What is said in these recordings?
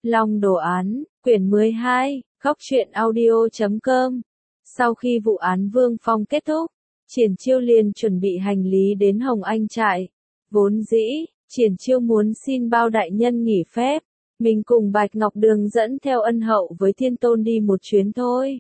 Long Đồ Án, quyển 12, Góc truyện audio.com. Sau khi vụ án Vương Phong kết thúc, Triển Chiêu liền chuẩn bị hành lý đến Hồng Anh trại. Vốn dĩ, Triển Chiêu muốn xin Bao đại nhân nghỉ phép, mình cùng Bạch Ngọc Đường dẫn theo Ân Hậu với Thiên Tôn đi một chuyến thôi.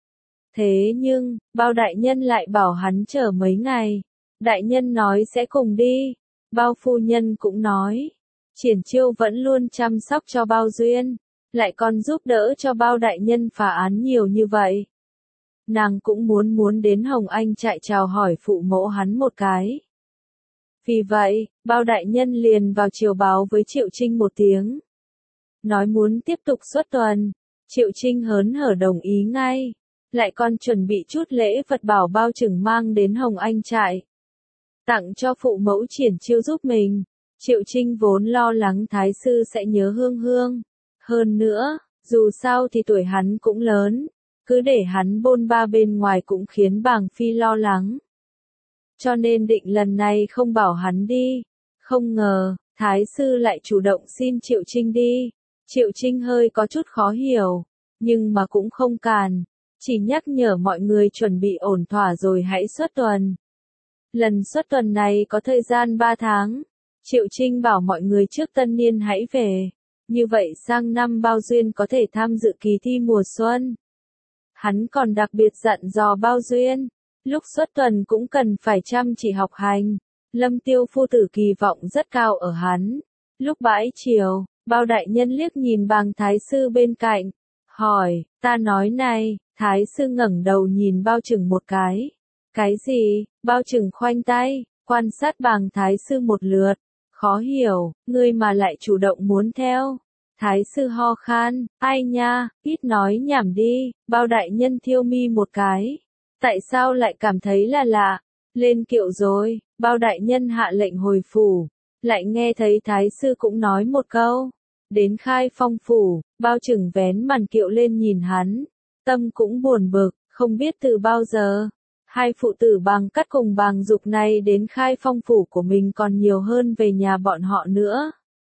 Thế nhưng, Bao đại nhân lại bảo hắn chờ mấy ngày. Đại nhân nói sẽ cùng đi. Bao phu nhân cũng nói. Triển Chiêu vẫn luôn chăm sóc cho Bao Duyên, lại còn giúp đỡ cho Bao đại nhân phá án nhiều như vậy. Nàng cũng muốn đến Hồng Anh trại chào hỏi phụ mẫu hắn một cái. Vì vậy, Bao đại nhân liền vào chiều báo với Triệu Trinh một tiếng. Nói muốn tiếp tục xuất tuần. Triệu Trinh hớn hở đồng ý ngay. Lại còn chuẩn bị chút lễ vật bảo Bao Trừng mang đến Hồng Anh trại. Tặng cho phụ mẫu Triển Chiêu giúp mình. Triệu Trinh vốn lo lắng Thái sư sẽ nhớ Hương Hương. Hơn nữa, dù sao thì tuổi hắn cũng lớn. Cứ để hắn bôn ba bên ngoài cũng khiến Bàng Phi lo lắng. Cho nên định lần này không bảo hắn đi. Không ngờ, Thái sư lại chủ động xin Triệu Trinh đi. Triệu Trinh hơi có chút khó hiểu, nhưng mà cũng không càn. Chỉ nhắc nhở mọi người chuẩn bị ổn thỏa rồi hãy xuất tuần. Lần xuất tuần này có thời gian 3 tháng. Triệu Trinh bảo mọi người trước tân niên hãy về. Như vậy sang năm Bao Duyên có thể tham dự kỳ thi mùa xuân. Hắn còn đặc biệt dặn dò Bao Duyên, lúc xuất tuần cũng cần phải chăm chỉ học hành. Lâm Tiêu phu tử kỳ vọng rất cao ở hắn. Lúc bãi chiều, Bao đại nhân liếc nhìn Bàng Thái sư bên cạnh, hỏi, ta nói này. Thái sư ngẩng đầu nhìn Bao Trừng một cái. Cái gì? Bao Trừng khoanh tay, quan sát Bàng Thái sư một lượt. Khó hiểu, ngươi mà lại chủ động muốn theo. Thái sư ho khan, ai nha, ít nói nhảm đi. Bao đại nhân thiêu mi một cái. Tại sao lại cảm thấy là lạ? Lên kiệu rồi. Bao đại nhân hạ lệnh hồi phủ. Lại nghe thấy Thái sư cũng nói một câu. Đến Khai Phong phủ, Bao Trừng vén màn kiệu lên nhìn hắn. Tâm cũng buồn bực, không biết từ bao giờ. Hai phụ tử Bàng Cắt cùng Bàng Dục này đến Khai Phong phủ của mình còn nhiều hơn về nhà bọn họ nữa.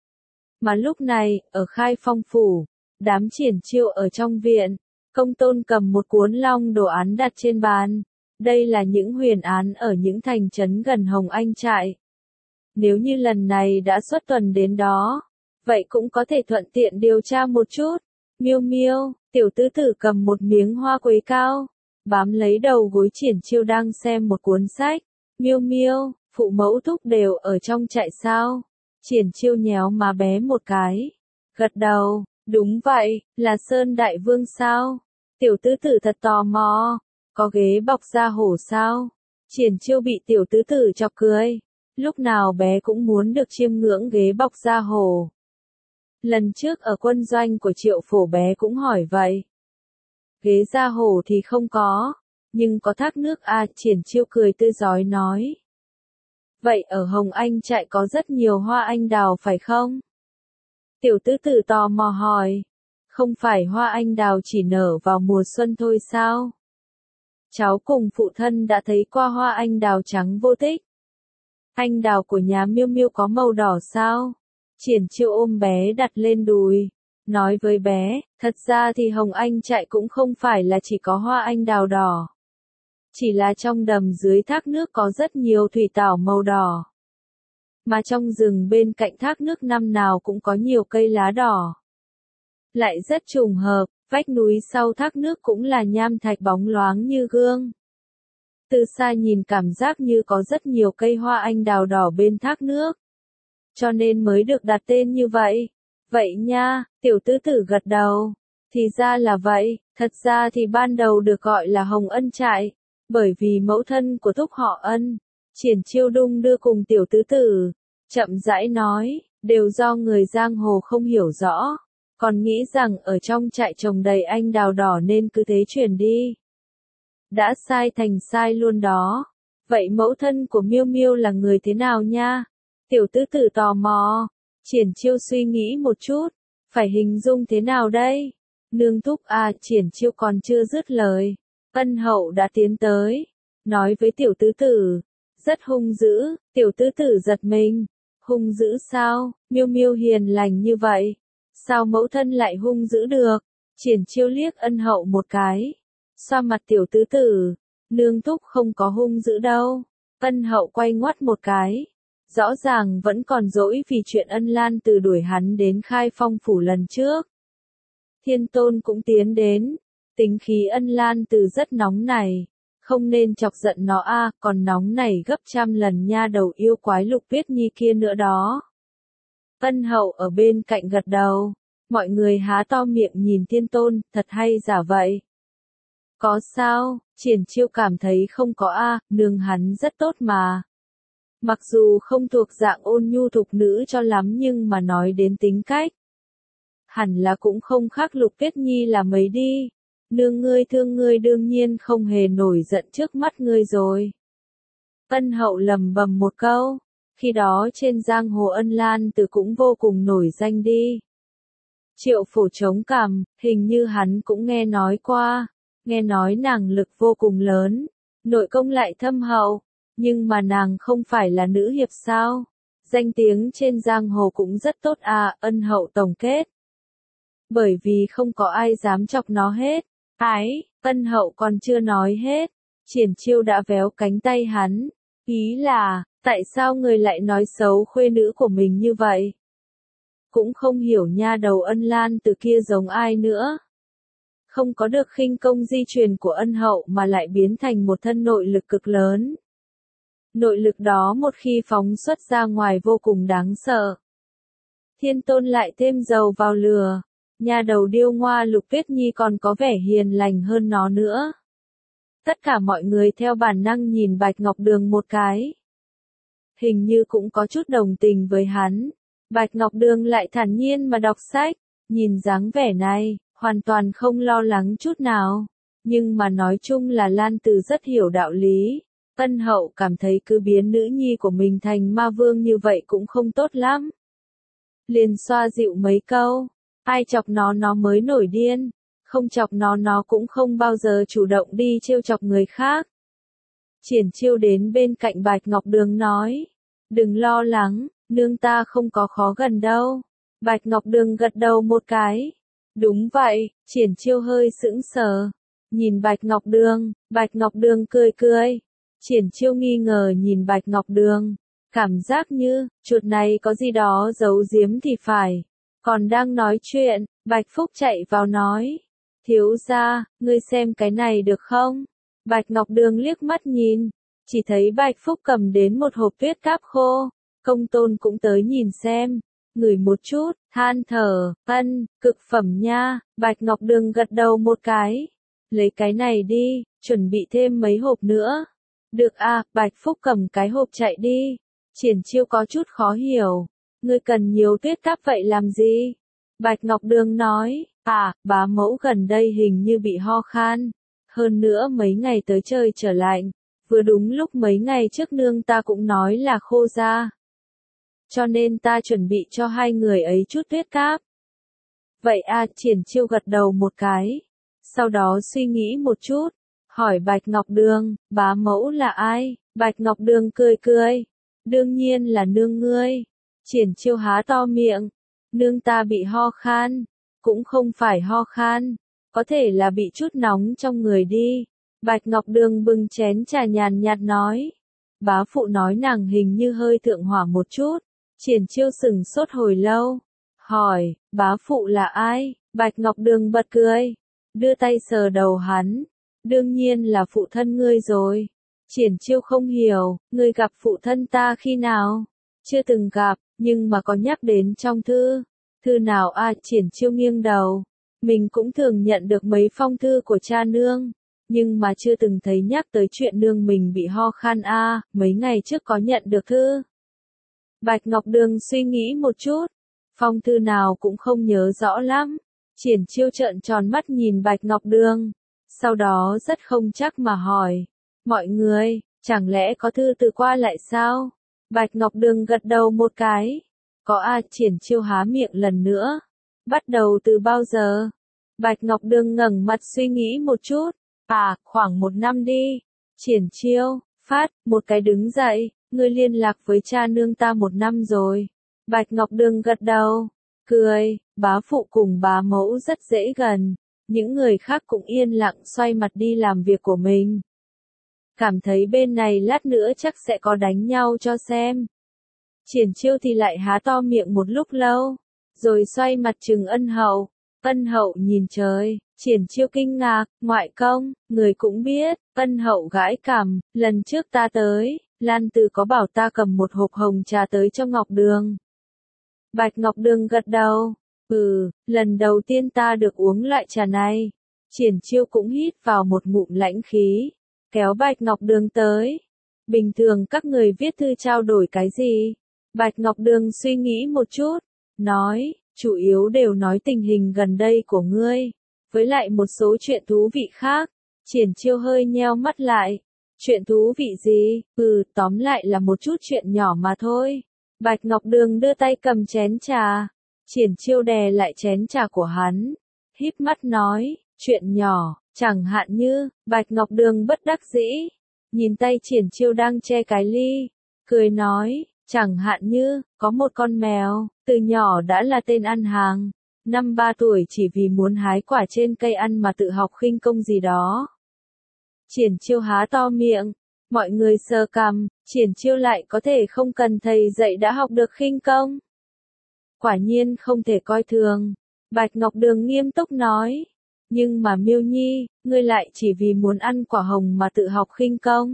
Mà lúc này, ở Khai Phong phủ, đám Triển Chiêu ở trong viện, Công Tôn cầm một cuốn Long Đồ Án đặt trên bàn. Đây là những huyền án ở những thành trấn gần Hồng Anh trại. Nếu như lần này đã xuất tuần đến đó, vậy cũng có thể thuận tiện điều tra một chút. Miêu Miêu, tiểu tứ tử cầm một miếng hoa quế cao, bám lấy đầu gối Triển Chiêu đang xem một cuốn sách. Miêu Miêu, phụ mẫu thúc đều ở trong trại sao? Triển Chiêu nhéo má bé một cái, gật đầu, đúng vậy, là Sơn Đại Vương sao? Tiểu tứ tử thật tò mò, có ghế bọc da hổ sao? Triển Chiêu bị tiểu tứ tử chọc cười, lúc nào bé cũng muốn được chiêm ngưỡng ghế bọc da hổ. Lần trước ở quân doanh của Triệu Phổ bé cũng hỏi vậy. Ghế da hổ thì không có, nhưng có thác nước à, Triển Chiêu cười tươi rói nói. Vậy ở Hồng Anh trại có rất nhiều hoa anh đào phải không? Tiểu tứ tử tò mò hỏi. Không phải hoa anh đào chỉ nở vào mùa xuân thôi sao? Cháu cùng phụ thân đã thấy qua hoa anh đào trắng vô tích. Anh đào của nhà Miêu Miêu có màu đỏ sao? Triển Chiêu ôm bé đặt lên đùi, nói với bé, thật ra thì Hồng Anh trại cũng không phải là chỉ có hoa anh đào đỏ. Chỉ là trong đầm dưới thác nước có rất nhiều thủy tảo màu đỏ. Mà trong rừng bên cạnh thác nước năm nào cũng có nhiều cây lá đỏ. Lại rất trùng hợp, vách núi sau thác nước cũng là nham thạch bóng loáng như gương. Từ xa nhìn cảm giác như có rất nhiều cây hoa anh đào đỏ bên thác nước. Cho nên mới được đặt tên như vậy. Vậy nha, tiểu tứ tử gật đầu. Thì ra là vậy, thật ra thì ban đầu được gọi là Hồng Ân trại, bởi vì mẫu thân của thúc họ Ân. Triển Chiêu đung đưa cùng tiểu tứ tử, chậm rãi nói, đều do người giang hồ không hiểu rõ, còn nghĩ rằng ở trong trại trồng đầy anh đào đỏ nên cứ thế truyền đi. Đã sai thành sai luôn đó. Vậy mẫu thân của Miêu Miêu là người thế nào nha? Tiểu tứ tử tò mò. Triển Chiêu suy nghĩ một chút, phải hình dung thế nào đây? Nương thúc à, Triển Chiêu còn chưa dứt lời. Ân Hậu đã tiến tới, nói với tiểu tứ tử, rất hung dữ. Tiểu tứ tử giật mình. Hung dữ sao? Miêu Miêu hiền lành như vậy, Sao mẫu thân lại hung dữ được? Triển Chiêu liếc Ân Hậu một cái. Xoa mặt tiểu tứ tử. Nương thúc không có hung dữ đâu. Ân Hậu quay ngoắt một cái. Rõ ràng vẫn còn dỗi vì chuyện Ân Lan Từ đuổi hắn đến Khai Phong phủ lần trước. Thiên Tôn cũng tiến đến. Tính khí Ân Lan Từ rất nóng này. Không nên chọc giận nó a, còn nóng này gấp trăm lần nha đầu yêu quái Lục Tuyết Nhi kia nữa đó. Ân Hậu ở bên cạnh gật đầu. Mọi người há to miệng nhìn Thiên Tôn, thật hay giả vậy. Có sao, Triển Chiêu cảm thấy không có a, nương hắn rất tốt mà. Mặc dù không thuộc dạng ôn nhu thục nữ cho lắm nhưng mà nói đến tính cách. Hẳn là cũng không khác Lục Tuyết Nhi là mấy đi. Nương ngươi thương ngươi đương nhiên không hề nổi giận trước mắt ngươi rồi. Ân Hậu lầm bầm một câu. Khi đó trên giang hồ Ân Lan Từ cũng vô cùng nổi danh đi. Triệu Phổ chống cằm, hình như hắn cũng nghe nói qua. Nghe nói nàng lực vô cùng lớn. Nội công lại thâm hậu. Nhưng mà nàng không phải là nữ hiệp sao? Danh tiếng trên giang hồ cũng rất tốt à, Ân Hậu tổng kết. Bởi vì không có ai dám chọc nó hết. Ái, Ân Hậu còn chưa nói hết. Triển Chiêu đã véo cánh tay hắn. Ý là, tại sao người lại nói xấu khuê nữ của mình như vậy? Cũng không hiểu nha đầu Ân Lan Từ kia giống ai nữa. Không có được khinh công di truyền của Ân Hậu mà lại biến thành một thân nội lực cực lớn. Nội lực đó một khi phóng xuất ra ngoài vô cùng đáng sợ. Thiên Tôn lại thêm dầu vào lửa. Nhà đầu điêu ngoa Lục Tuyết Nhi còn có vẻ hiền lành hơn nó nữa. Tất cả mọi người theo bản năng nhìn Bạch Ngọc Đường một cái. Hình như cũng có chút đồng tình với hắn. Bạch Ngọc Đường lại thản nhiên mà đọc sách. Nhìn dáng vẻ này, hoàn toàn không lo lắng chút nào. Nhưng mà nói chung là Lan Từ rất hiểu đạo lý. Ân Hậu cảm thấy cứ biến nữ nhi của mình thành ma vương như vậy cũng không tốt lắm. Liền xoa dịu mấy câu. Ai chọc nó mới nổi điên. Không chọc nó cũng không bao giờ chủ động đi trêu chọc người khác. Triển Chiêu đến bên cạnh Bạch Ngọc Đường nói. Đừng lo lắng, nương ta không có khó gần đâu. Bạch Ngọc Đường gật đầu một cái. Đúng vậy, Triển Chiêu hơi sững sờ. Nhìn Bạch Ngọc Đường cười cười. Triển Chiêu nghi ngờ nhìn Bạch Ngọc Đường. Cảm giác như, chuột này có gì đó giấu giếm thì phải. Còn đang nói chuyện, Bạch Phúc chạy vào nói. Thiếu gia, ngươi xem cái này được không? Bạch Ngọc Đường liếc mắt nhìn. Chỉ thấy Bạch Phúc cầm đến một hộp tuyết cáp khô. Công Tôn cũng tới nhìn xem. Ngửi một chút, than thở, ân, cực phẩm nha. Bạch Ngọc Đường gật đầu một cái. Lấy cái này đi, chuẩn bị thêm mấy hộp nữa. Được à, Bạch Phúc cầm cái hộp chạy đi. Triển Chiêu có chút khó hiểu. Ngươi cần nhiều tuyết cáp vậy làm gì? Bạch Ngọc Đường nói, bá mẫu gần đây hình như bị ho khan. Hơn nữa mấy ngày tới trời trở lạnh. Vừa đúng lúc mấy ngày trước nương ta cũng nói là khô ra. Cho nên ta chuẩn bị cho hai người ấy chút tuyết cáp. Vậy à, Triển Chiêu gật đầu một cái. Sau đó suy nghĩ một chút. Hỏi Bạch Ngọc Đường, bá mẫu là ai? Bạch Ngọc Đường cười cười. Đương nhiên là nương ngươi. Triển Chiêu há to miệng. Nương ta bị ho khan. Cũng không phải ho khan. Có thể là bị chút nóng trong người đi. Bạch Ngọc Đường bưng chén trà nhàn nhạt nói. Bá phụ nói nàng hình như hơi thượng hỏa một chút. Triển Chiêu sừng sốt hồi lâu. Hỏi, bá phụ là ai? Bạch Ngọc Đường bật cười. Đưa tay sờ đầu hắn. Đương nhiên là phụ thân ngươi rồi. Triển Chiêu không hiểu, ngươi gặp phụ thân ta khi nào? Chưa từng gặp, nhưng mà có nhắc đến trong thư. Thư nào à? Triển Chiêu nghiêng đầu. Mình cũng thường nhận được mấy phong thư của cha nương. Nhưng mà chưa từng thấy nhắc tới chuyện nương mình bị ho khan a, mấy ngày trước có nhận được thư. Bạch Ngọc Đường suy nghĩ một chút. Phong thư nào cũng không nhớ rõ lắm. Triển Chiêu trợn tròn mắt nhìn Bạch Ngọc Đường. Sau đó rất không chắc mà hỏi. Mọi người, chẳng lẽ có thư từ qua lại sao? Bạch Ngọc Đường gật đầu một cái. Có à, Triển Chiêu há miệng lần nữa. Bắt đầu từ bao giờ? Bạch Ngọc Đường ngẩng mặt suy nghĩ một chút. Khoảng 1 năm đi. Triển Chiêu, phát, một cái đứng dậy. Ngươi liên lạc với cha nương ta 1 năm rồi. Bạch Ngọc Đường gật đầu. cười, bá phụ cùng bá mẫu rất dễ gần, những người khác cũng yên lặng xoay mặt đi làm việc của mình. Cảm thấy bên này lát nữa chắc sẽ có đánh nhau cho xem. Triển Chiêu thì lại há to miệng một lúc lâu, rồi xoay mặt trừng Ân Hậu. Ân Hậu nhìn trời, Triển Chiêu kinh ngạc, ngoại công, người cũng biết. Ân Hậu gãi cằm, lần trước ta tới, Lan Từ có bảo ta cầm một hộp hồng trà tới cho Ngọc Đường. Bạch Ngọc Đường gật đầu, lần đầu tiên ta được uống loại trà này. Triển Chiêu cũng hít vào một ngụm lãnh khí, kéo Bạch Ngọc Đường tới. Bình thường các người viết thư trao đổi cái gì? Bạch Ngọc Đường suy nghĩ một chút, nói, chủ yếu đều nói tình hình gần đây của ngươi, với lại một số chuyện thú vị khác. Triển Chiêu hơi nheo mắt lại, chuyện thú vị gì? Tóm lại là một chút chuyện nhỏ mà thôi. Bạch Ngọc Đường đưa tay cầm chén trà, Triển Chiêu đè lại chén trà của hắn, híp mắt nói, chuyện nhỏ, chẳng hạn như. Bạch Ngọc Đường bất đắc dĩ, nhìn tay Triển Chiêu đang che cái ly, cười nói, chẳng hạn như, có một con mèo, từ nhỏ đã là tên ăn hàng, năm 3 tuổi chỉ vì muốn hái quả trên cây ăn mà tự học khinh công gì đó. Triển Chiêu há to miệng, mọi người sờ cằm, Triển Chiêu lại có thể không cần thầy dạy đã học được khinh công. Quả nhiên không thể coi thường. Bạch Ngọc Đường nghiêm túc nói, nhưng mà Miêu Nhi, ngươi lại chỉ vì muốn ăn quả hồng mà tự học khinh công.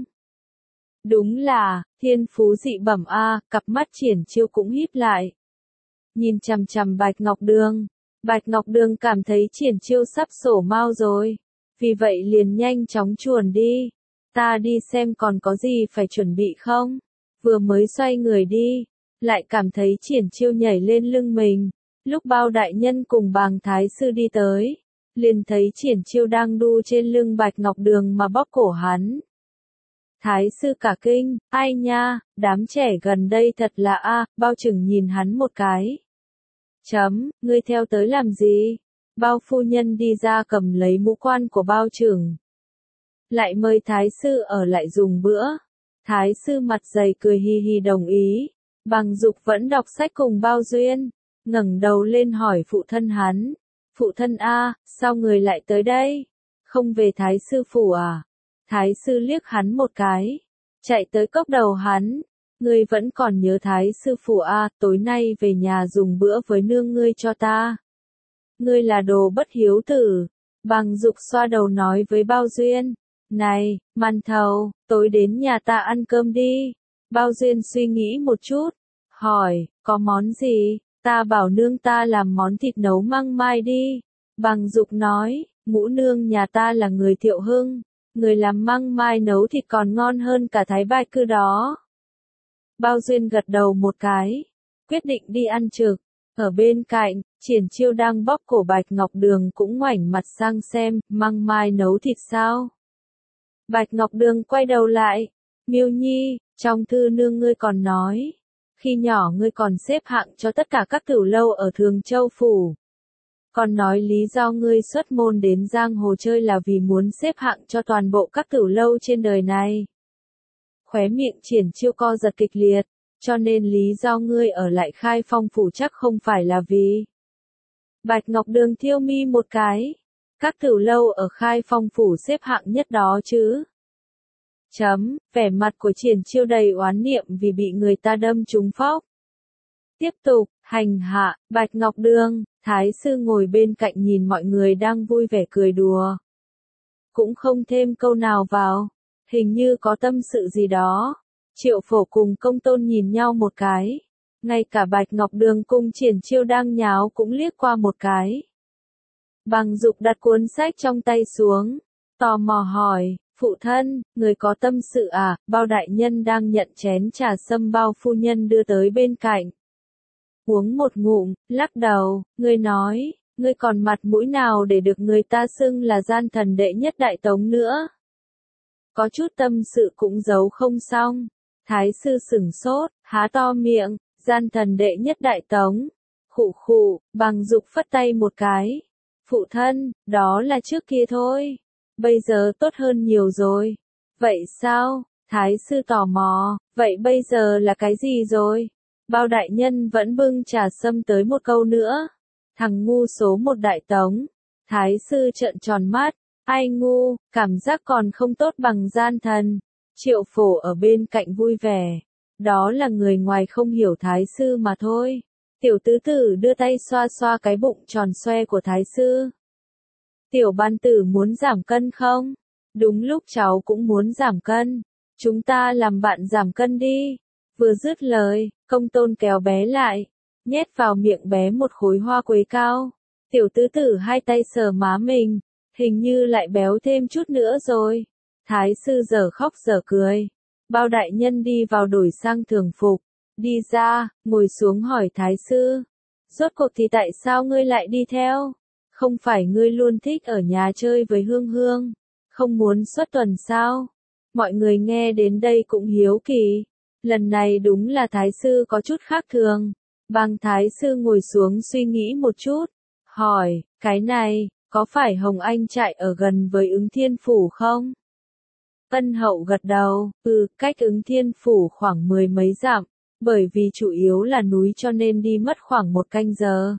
Đúng là, thiên phú dị bẩm a. Cặp mắt Triển Chiêu cũng híp lại. Nhìn chằm chằm Bạch Ngọc Đường. Bạch Ngọc Đường cảm thấy Triển Chiêu sắp sổ mao rồi. Vì vậy liền nhanh chóng chuồn đi. Ta đi xem còn có gì phải chuẩn bị không? Vừa mới xoay người đi, lại cảm thấy Triển Chiêu nhảy lên lưng mình. Lúc Bao đại nhân cùng Bàng Thái sư đi tới, liền thấy Triển Chiêu đang đu trên lưng Bạch Ngọc Đường mà bóp cổ hắn. Thái sư cả kinh, ai nha, đám trẻ gần đây thật là Bao Trừng nhìn hắn một cái. Ngươi theo tới làm gì? Bao phu nhân đi ra cầm lấy mũ quan của Bao Trừng. Lại mời Thái sư ở lại dùng bữa. Thái sư mặt dày cười hi hi đồng ý. Bằng Dục vẫn đọc sách cùng Bao Duyên, ngẩng đầu lên hỏi phụ thân hắn. Phụ thân sao người lại tới đây? Không về Thái sư phủ à? Thái sư liếc hắn một cái, chạy tới cốc đầu hắn. Ngươi vẫn còn nhớ Thái sư phủ tối nay về nhà dùng bữa với nương ngươi cho ta. Ngươi là đồ bất hiếu tử. Bằng Dục xoa đầu nói với Bao Duyên. Này, Màn Thầu, tối đến nhà ta ăn cơm đi. Bao Duyên suy nghĩ một chút, hỏi, có món gì? Ta bảo nương ta làm món thịt nấu măng mai đi. Bằng Dục nói, ngũ nương nhà ta là người Thiệu Hưng, người làm măng mai nấu thịt còn ngon hơn cả Thái Bạch Cư đó. Bao Duyên gật đầu một cái, quyết định đi ăn trực. Ở bên cạnh, Triển Chiêu đang bóp cổ Bạch Ngọc Đường cũng ngoảnh mặt sang xem, măng mai nấu thịt sao? Bạch Ngọc Đường quay đầu lại, Miêu Nhi, trong thư nương ngươi còn nói, khi nhỏ ngươi còn xếp hạng cho tất cả các tửu lâu ở Thường Châu Phủ. Còn nói lý do ngươi xuất môn đến giang hồ chơi là vì muốn xếp hạng cho toàn bộ các tửu lâu trên đời này. Khóe miệng Triển Chiêu co giật kịch liệt, cho nên lý do ngươi ở lại Khai Phong Phủ chắc không phải là vì. Bạch Ngọc Đường thiêu mi một cái. Các tửu lâu ở Khai Phong Phủ xếp hạng nhất đó chứ. Vẻ mặt của Triển Chiêu đầy oán niệm vì bị người ta đâm trúng phóc. Tiếp tục, hành hạ, Bạch Ngọc Đường, Thái sư ngồi bên cạnh nhìn mọi người đang vui vẻ cười đùa. Cũng không thêm câu nào vào, hình như có tâm sự gì đó. Triệu Phổ cùng Công Tôn nhìn nhau một cái. Ngay cả Bạch Ngọc Đường cùng Triển Chiêu đang nháo cũng liếc qua một cái. Bằng Dục đặt cuốn sách trong tay xuống, tò mò hỏi, phụ thân, người có tâm sự à? Bao đại nhân đang nhận chén trà sâm Bao phu nhân đưa tới bên cạnh. Uống một ngụm, lắc đầu, ngươi nói, ngươi còn mặt mũi nào để được người ta xưng là gian thần đệ nhất Đại Tống nữa? Có chút tâm sự cũng giấu không xong. Thái sư sửng sốt, há to miệng, gian thần đệ nhất Đại Tống. Khụ khụ, Bằng Dục phất tay một cái. Phụ thân, đó là trước kia thôi. Bây giờ tốt hơn nhiều rồi. Vậy sao? Thái sư tò mò, vậy bây giờ là cái gì rồi? Bao đại nhân vẫn bưng trà sâm tới một câu nữa. Thằng ngu số một Đại Tống. Thái sư trợn tròn mắt. Ai ngu, cảm giác còn không tốt bằng gian thần. Triệu Phổ ở bên cạnh vui vẻ. Đó là người ngoài không hiểu Thái sư mà thôi. Tiểu tứ tử đưa tay xoa xoa cái bụng tròn xoe của Thái sư. Tiểu ban tử muốn giảm cân không? Đúng lúc cháu cũng muốn giảm cân. Chúng ta làm bạn giảm cân đi. Vừa dứt lời, Công Tôn kéo bé lại, nhét vào miệng bé một khối hoa quế cao. Tiểu tứ tử hai tay sờ má mình, hình như lại béo thêm chút nữa rồi. Thái sư dở khóc dở cười. Bao đại nhân đi vào đổi sang thường phục, đi ra, ngồi xuống hỏi Thái sư. Rốt cuộc thì tại sao ngươi lại đi theo? Không phải ngươi luôn thích ở nhà chơi với Hương Hương, không muốn xuất tuần sao? Mọi người nghe đến đây cũng hiếu kỳ. Lần này đúng là Thái sư có chút khác thường. Bang Thái sư ngồi xuống suy nghĩ một chút, hỏi, cái này, có phải Hồng Anh trại ở gần với Ứng Thiên Phủ không? Ân Hậu gật đầu, cách Ứng Thiên Phủ khoảng 10 mấy dặm, bởi vì chủ yếu là núi cho nên đi mất khoảng 1 canh giờ.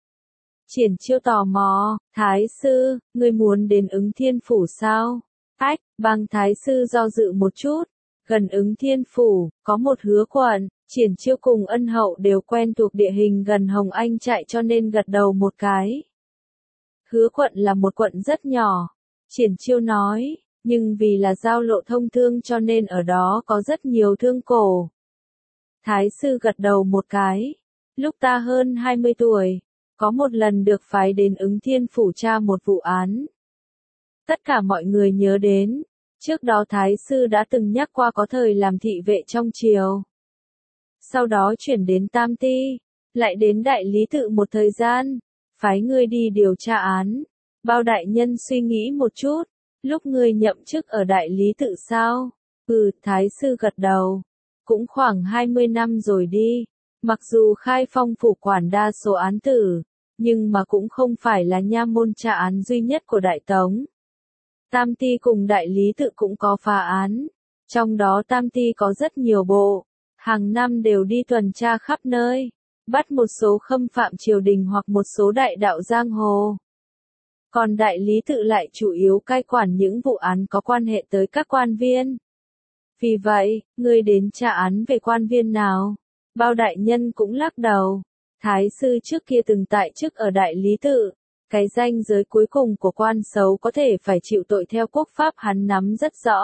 Triển Chiêu tò mò, Thái sư, ngươi muốn đến Ứng Thiên Phủ sao? Bang Thái sư do dự một chút. Gần Ứng Thiên Phủ, có một Hứa quận, Triển Chiêu cùng Ân Hậu đều quen thuộc địa hình gần Hồng Anh trại cho nên gật đầu một cái. Hứa quận là một quận rất nhỏ, Triển Chiêu nói, nhưng vì là giao lộ thông thương cho nên ở đó có rất nhiều thương cổ. Thái sư gật đầu một cái. Lúc ta hơn 20 tuổi, có một lần được phái đến Ứng Thiên Phủ tra một vụ án. Tất cả mọi người nhớ đến. Trước đó Thái sư đã từng nhắc qua có thời làm thị vệ trong triều. Sau đó chuyển đến Tam Ti, lại đến Đại Lý Tự một thời gian, phái ngươi đi điều tra án. Bao đại nhân suy nghĩ một chút, lúc ngươi nhậm chức ở Đại Lý Tự sao? Thái sư gật đầu. Cũng khoảng 20 năm rồi đi. Mặc dù Khai Phong phủ quản đa số án tử, nhưng mà cũng không phải là nha môn tra án duy nhất của Đại Tống. Tam Ti cùng Đại Lý Tự cũng có phá án. Trong đó Tam Ti có rất nhiều bộ, hàng năm đều đi tuần tra khắp nơi, bắt một số khâm phạm triều đình hoặc một số đại đạo giang hồ. Còn Đại Lý Tự lại chủ yếu cai quản những vụ án có quan hệ tới các quan viên. Vì vậy, ngươi đến tra án về quan viên nào? Bao đại nhân cũng lắc đầu. Thái sư trước kia từng tại chức ở Đại Lý Tự. Cái ranh giới cuối cùng của quan xấu có thể phải chịu tội theo quốc pháp hắn nắm rất rõ.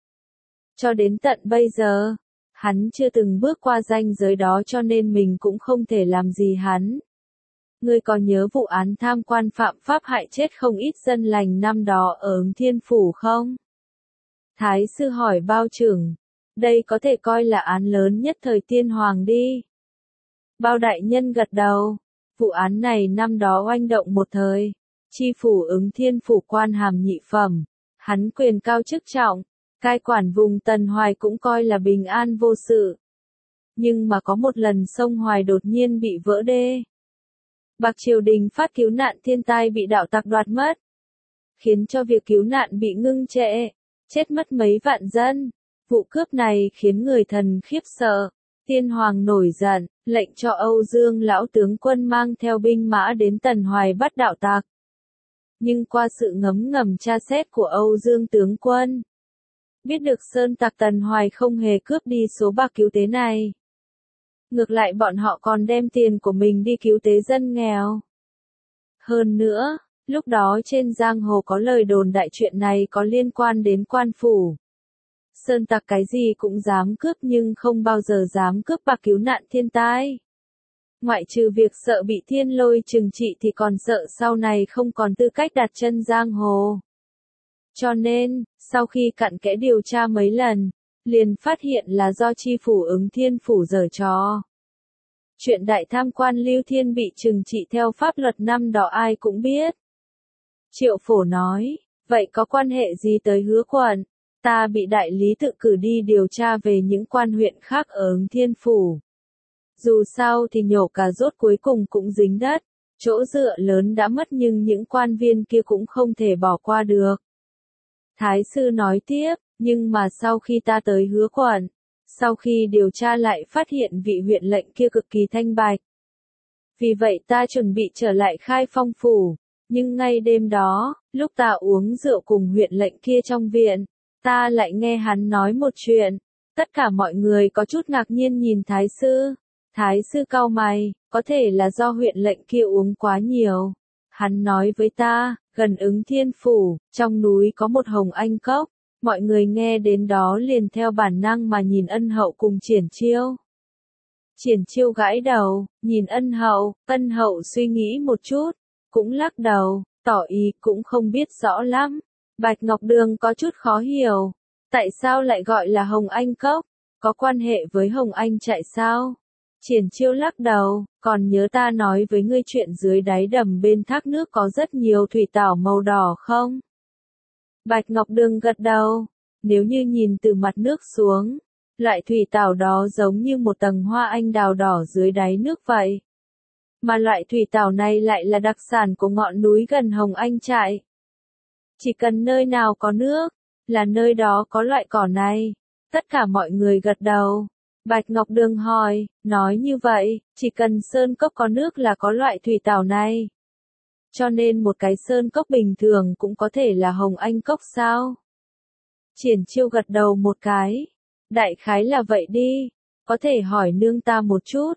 Cho đến tận bây giờ, hắn chưa từng bước qua ranh giới đó cho nên mình cũng không thể làm gì hắn. Ngươi có nhớ vụ án tham quan phạm pháp hại chết không ít dân lành năm đó ở Ứng Thiên Phủ không? Thái sư hỏi Bao trưởng, đây có thể coi là án lớn nhất thời Tiên Hoàng đi. Bao đại nhân gật đầu. Vụ án này năm đó oanh động một thời, chi phủ Ứng Thiên Phủ quan hàm nhị phẩm, hắn quyền cao chức trọng, cai quản vùng Tần Hoài cũng coi là bình an vô sự. Nhưng mà có một lần sông Hoài đột nhiên bị vỡ đê. Bạc triều đình phát cứu nạn thiên tai bị đạo tặc đoạt mất, khiến cho việc cứu nạn bị ngưng trệ, chết mất mấy vạn dân. Vụ cướp này khiến người thần khiếp sợ. Tiên Hoàng nổi giận, lệnh cho Âu Dương lão tướng quân mang theo binh mã đến Tần Hoài bắt đạo tặc. Nhưng qua sự ngấm ngầm tra xét của Âu Dương tướng quân, biết được sơn tặc Tần Hoài không hề cướp đi số bạc cứu tế này. Ngược lại bọn họ còn đem tiền của mình đi cứu tế dân nghèo. Hơn nữa, lúc đó trên giang hồ có lời đồn đại chuyện này có liên quan đến quan phủ. Sơn tặc cái gì cũng dám cướp nhưng không bao giờ dám cướp bạc cứu nạn thiên tai. Ngoại trừ việc sợ bị thiên lôi trừng trị thì còn sợ sau này không còn tư cách đặt chân giang hồ. Cho nên, sau khi cặn kẽ điều tra mấy lần, liền phát hiện là do chi phủ Ứng Thiên Phủ giở trò. Chuyện đại tham quan Lưu Thiên bị trừng trị theo pháp luật năm đó ai cũng biết. Triệu Phổ nói, vậy có quan hệ gì tới Hứa quận? Ta bị Đại Lý Tự cử đi điều tra về những quan huyện khác ở Ứng Thiên Phủ. Dù sao thì nhổ cà rốt cuối cùng cũng dính đất, chỗ dựa lớn đã mất nhưng những quan viên kia cũng không thể bỏ qua được. Thái sư nói tiếp, nhưng mà sau khi ta tới Hứa quận, Sau khi điều tra lại phát hiện vị huyện lệnh kia cực kỳ thanh bạch. Vì vậy ta chuẩn bị trở lại Khai Phong phủ, nhưng ngay đêm đó, lúc ta uống rượu cùng huyện lệnh kia trong viện, ta lại nghe hắn nói một chuyện. Tất cả mọi người có chút ngạc nhiên nhìn Thái sư. Thái sư cau mày, có thể là do huyện lệnh kia uống quá nhiều. Hắn nói với ta, gần Ứng Thiên phủ, trong núi có một Hồng Anh cốc. Mọi người nghe đến đó liền theo bản năng mà nhìn Ân Hậu cùng Triển Chiêu. Triển Chiêu gãi đầu, nhìn Ân Hậu suy nghĩ một chút, cũng lắc đầu, tỏ ý cũng không biết rõ lắm. Bạch Ngọc Đường có chút khó hiểu, tại sao lại gọi là Hồng Anh cốc, có quan hệ với Hồng Anh trại sao? Triển Chiêu lắc đầu, còn nhớ ta nói với ngươi chuyện dưới đáy đầm bên thác nước có rất nhiều thủy tảo màu đỏ không? Bạch Ngọc Đường gật đầu, nếu như nhìn từ mặt nước xuống, loại thủy tảo đó giống như một tầng hoa anh đào đỏ dưới đáy nước vậy. Mà loại thủy tảo này lại là đặc sản của ngọn núi gần Hồng Anh trại. Chỉ cần nơi nào có nước, là nơi đó có loại cỏ này. Tất cả mọi người gật đầu. Bạch Ngọc Đường hỏi, nói như vậy, chỉ cần sơn cốc có nước là có loại thủy tảo này. Cho nên một cái sơn cốc bình thường cũng có thể là Hồng Anh cốc sao? Triển Chiêu gật đầu một cái. Đại khái là vậy đi. Có thể hỏi nương ta một chút.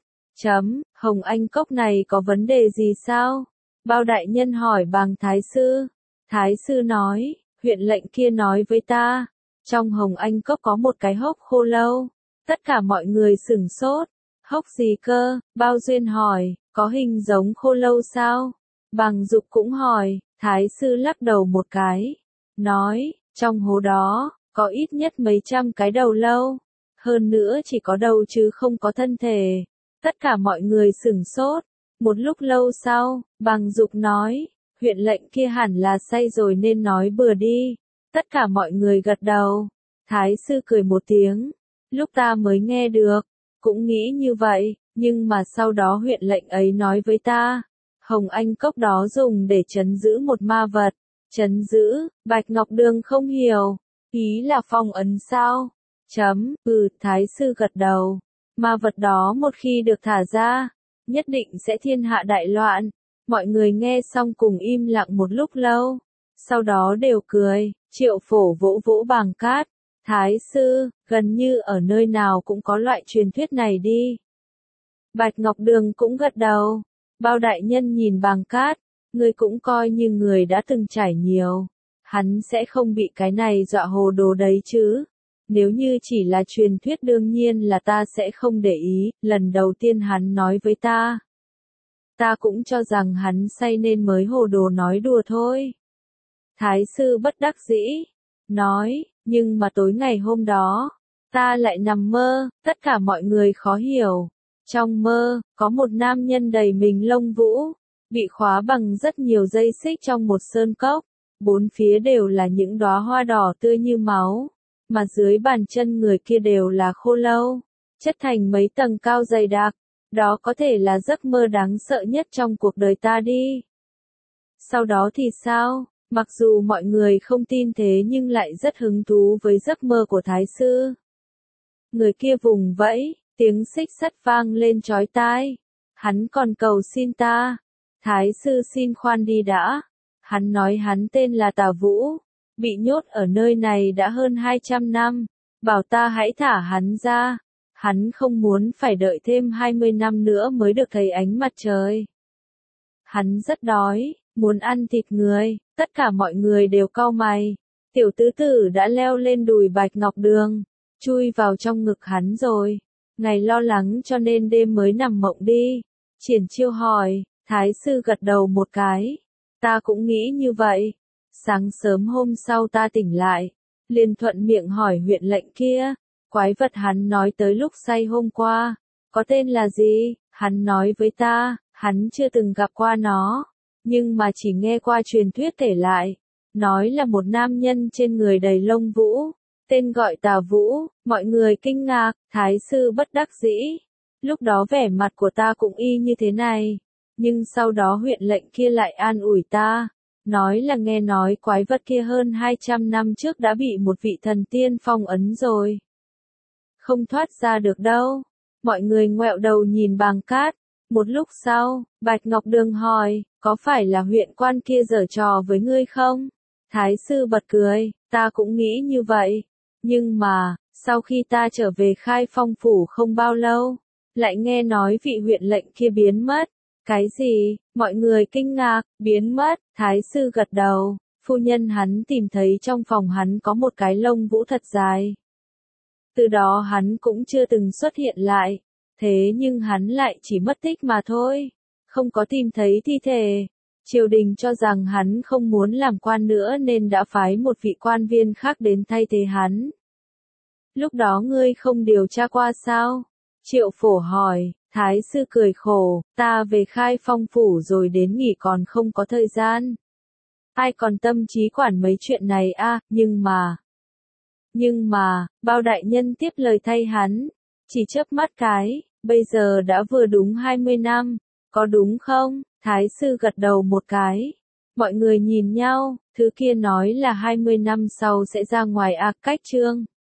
Hồng Anh cốc này có vấn đề gì sao? Bao đại nhân hỏi Bàng Thái sư. Thái sư nói, huyện lệnh kia nói với ta, trong Hồng Anh cốc có một cái hốc khô lâu. Tất cả mọi người sửng sốt. Hốc gì cơ? Bao Duyên hỏi, có hình giống khô lâu sao? Bàng Dục cũng hỏi, Thái sư lắc đầu một cái. Nói, trong hố đó, có ít nhất mấy trăm cái đầu lâu. Hơn nữa chỉ có đầu chứ không có thân thể. Tất cả mọi người sửng sốt. Một lúc lâu sau, Bàng Dục nói, huyện lệnh kia hẳn là say rồi nên nói bừa đi. Tất cả mọi người gật đầu. Thái sư cười một tiếng. Lúc ta mới nghe được, cũng nghĩ như vậy, nhưng mà sau đó huyện lệnh ấy nói với ta, Hồng Anh cốc đó dùng để trấn giữ một ma vật. Trấn giữ, Bạch Ngọc Đường không hiểu, ý là phong ấn sao? Thái sư gật đầu. Ma vật đó một khi được thả ra, nhất định sẽ thiên hạ đại loạn. Mọi người nghe xong cùng im lặng một lúc lâu, sau đó đều cười. Triệu Phổ vỗ vỗ Bàng Cát. Thái sư, gần như ở nơi nào cũng có loại truyền thuyết này đi. Bạch Ngọc Đường cũng gật đầu. Bao đại nhân nhìn Bàng Cát, người cũng coi như người đã từng trải nhiều. Hắn sẽ không bị cái này dọa hồ đồ đấy chứ. Nếu như chỉ là truyền thuyết đương nhiên là ta sẽ không để ý, lần đầu tiên hắn nói với ta. Ta cũng cho rằng hắn say nên mới hồ đồ nói đùa thôi. Thái sư bất đắc dĩ, nói, nhưng mà tối ngày hôm đó, ta lại nằm mơ, tất cả mọi người khó hiểu. Trong mơ, có một nam nhân đầy mình lông vũ, bị khóa bằng rất nhiều dây xích trong một sơn cốc, bốn phía đều là những đóa hoa đỏ tươi như máu, mà dưới bàn chân người kia đều là khô lâu, chất thành mấy tầng cao dày đặc, đó có thể là giấc mơ đáng sợ nhất trong cuộc đời ta đi. Sau đó thì sao? Mặc dù mọi người không tin thế nhưng lại rất hứng thú với giấc mơ của Thái sư. Người kia vùng vẫy, tiếng xích sắt vang lên chói tai. Hắn còn cầu xin ta. Thái sư xin khoan đi đã. Hắn nói hắn tên là Tà Vũ, bị nhốt ở nơi này đã hơn 200 năm. Bảo ta hãy thả hắn ra. Hắn không muốn phải đợi thêm 20 năm nữa mới được thấy ánh mặt trời. Hắn rất đói, muốn ăn thịt người. Tất cả mọi người đều cau mày. Tiểu tứ tử đã leo lên đùi Bạch Ngọc Đường, chui vào trong ngực hắn rồi. Ngày lo lắng cho nên đêm mới nằm mộng đi. Triển Chiêu hỏi, Thái sư gật đầu một cái. Ta cũng nghĩ như vậy. Sáng sớm hôm sau ta tỉnh lại, liền thuận miệng hỏi huyện lệnh kia, quái vật hắn nói tới lúc say hôm qua, có tên là gì? Hắn nói với ta, hắn chưa từng gặp qua nó, nhưng mà chỉ nghe qua truyền thuyết kể lại, nói là một nam nhân trên người đầy lông vũ, tên gọi Tà Vũ. Mọi người kinh ngạc, Thái sư bất đắc dĩ. Lúc đó vẻ mặt của ta cũng y như thế này, nhưng sau đó huyện lệnh kia lại an ủi ta, nói là nghe nói quái vật kia hơn 200 năm trước đã bị một vị thần tiên phong ấn rồi. không thoát ra được đâu. Mọi người ngoẹo đầu nhìn Bàng Cát. Một lúc sau, Bạch Ngọc Đường hỏi, có phải là huyện quan kia giở trò với ngươi không? Thái sư bật cười, ta cũng nghĩ như vậy. Nhưng mà, sau khi ta trở về Khai Phong phủ không bao lâu, lại nghe nói vị huyện lệnh kia biến mất. Cái gì? Mọi người kinh ngạc, biến mất, Thái sư gật đầu, phu nhân hắn tìm thấy trong phòng hắn có một cái lông vũ thật dài. Từ đó hắn cũng chưa từng xuất hiện lại, thế nhưng hắn lại chỉ mất tích mà thôi, không có tìm thấy thi thể. Triều đình cho rằng hắn không muốn làm quan nữa nên đã phái một vị quan viên khác đến thay thế hắn. Lúc đó ngươi không điều tra qua sao? Triệu Phổ hỏi. Thái sư cười khổ, ta về Khai Phong phủ rồi đến nghỉ còn không có thời gian. Ai còn tâm trí quản mấy chuyện này a? Nhưng mà, Bao đại nhân tiếp lời thay hắn, chỉ chớp mắt cái, bây giờ đã vừa đúng 20 năm, có đúng không? Thái sư gật đầu một cái. Mọi người nhìn nhau, thứ kia nói là 20 năm sau sẽ ra ngoài cách chương.